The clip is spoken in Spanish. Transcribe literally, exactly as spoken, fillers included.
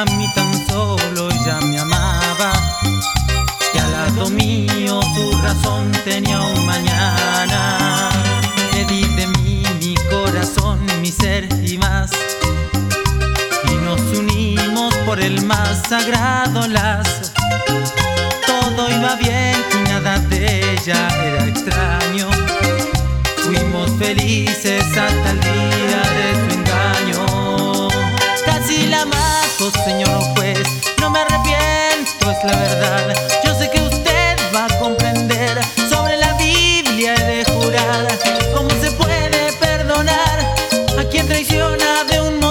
a mí tan solo ella me amaba, que al lado mío su razón tenía un mañana. Le di de mí mi corazón, mi ser y más, y nos unimos por el más sagrado lazo. Todo iba bien y nada de ella era extraño. Fuimos felices hasta el día de su engaño. Casi la mato, señor juez, no me arrepiento, es la verdad. Yo sé que usted va a comprender. Sobre la Biblia he de jurar. ¿Cómo se puede perdonar a quien traiciona de un